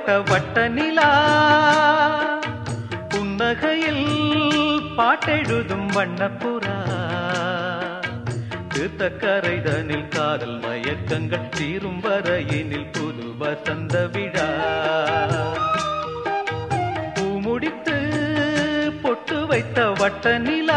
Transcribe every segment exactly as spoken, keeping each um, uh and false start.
வைத்த வட்ட நிலா புன்னகையில் பாட்டெழுதும் வண்ணப்புறா தீர்த்தக்கரைதனில் காதல் மயக்கங்கள் தீரும் வரையினில் புது வசந்த விழா பூ முடித்து பொட்டு வைத்த வட்ட நிலா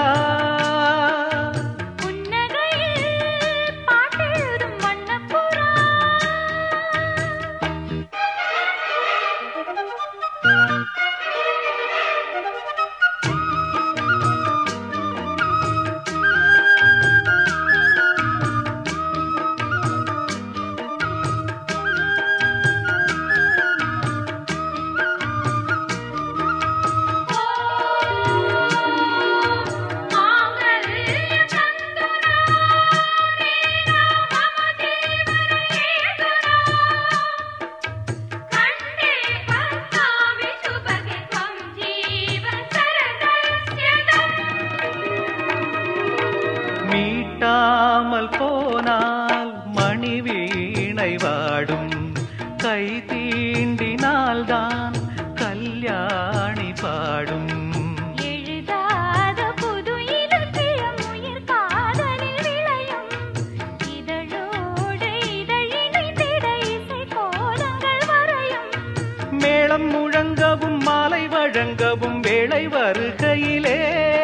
மீட்டாமல் போனால் மணி வீணை வாடும் கை தீண்டினால்தான் கல்யாணி பாடும் எழுதாத புது இலக்கியம் உயிர் காதலில் விளையும் இதழோடு இதழிணைந்திட இசை கோலங்கள் வரையும் மேளம் முழங்கவும் மாலை வழங்கவும் வேளை வருகையிலே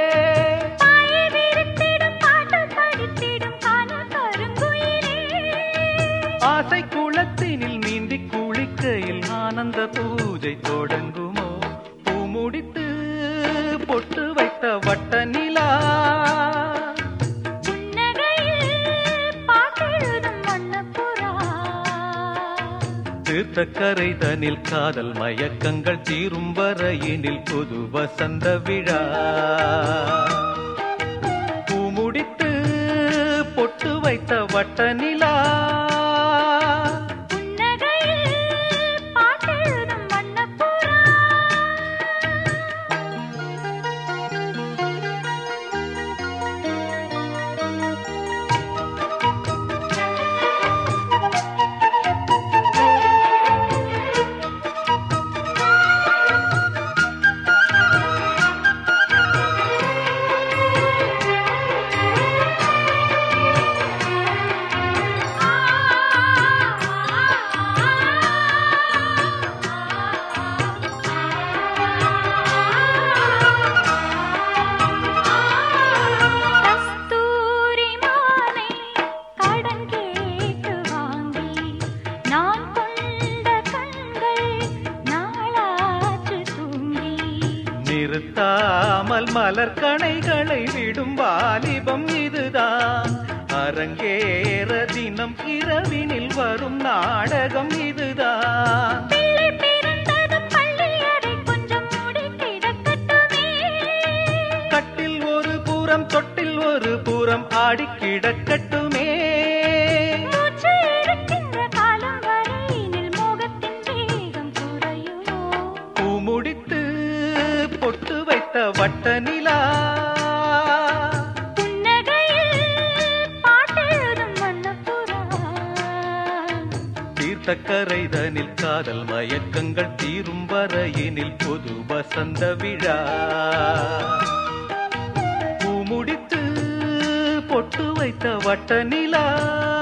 ஆசை குளத்தினில் நீந்தி குளிக்கையில் ஆனந்த பூஜை தொடங்குமோ பூ முடித்து பொட்டு வைத்த வட்ட நிலா தீர்த்தக்கரைதனில் காதல் மயக்கங்கள் தீரும் வரையினில் புது வசந்த விழா பூ முடித்து பொட்டு வைத்த வட்ட நிலா நிறுத்தாமல் மலர் கணைகளை விடும் வாலிபம் இதுதான் அரங்கேற தினம் இரவினில் வரும் நாடகம் இதுதான் கட்டில் ஒரு பூரம் தொட்டில் ஒரு பூரம் ஆடி கிடக்கட்டுமே பூ முடித்து பொட்டு வைத்த வட்ட நிலா தீர்த்தக்கரைதனில் காதல் மயக்கங்கள் தீரும் வரையினில் புது வசந்த விழா பூ முடித்து பொட்டு வைத்த வட்ட நிலா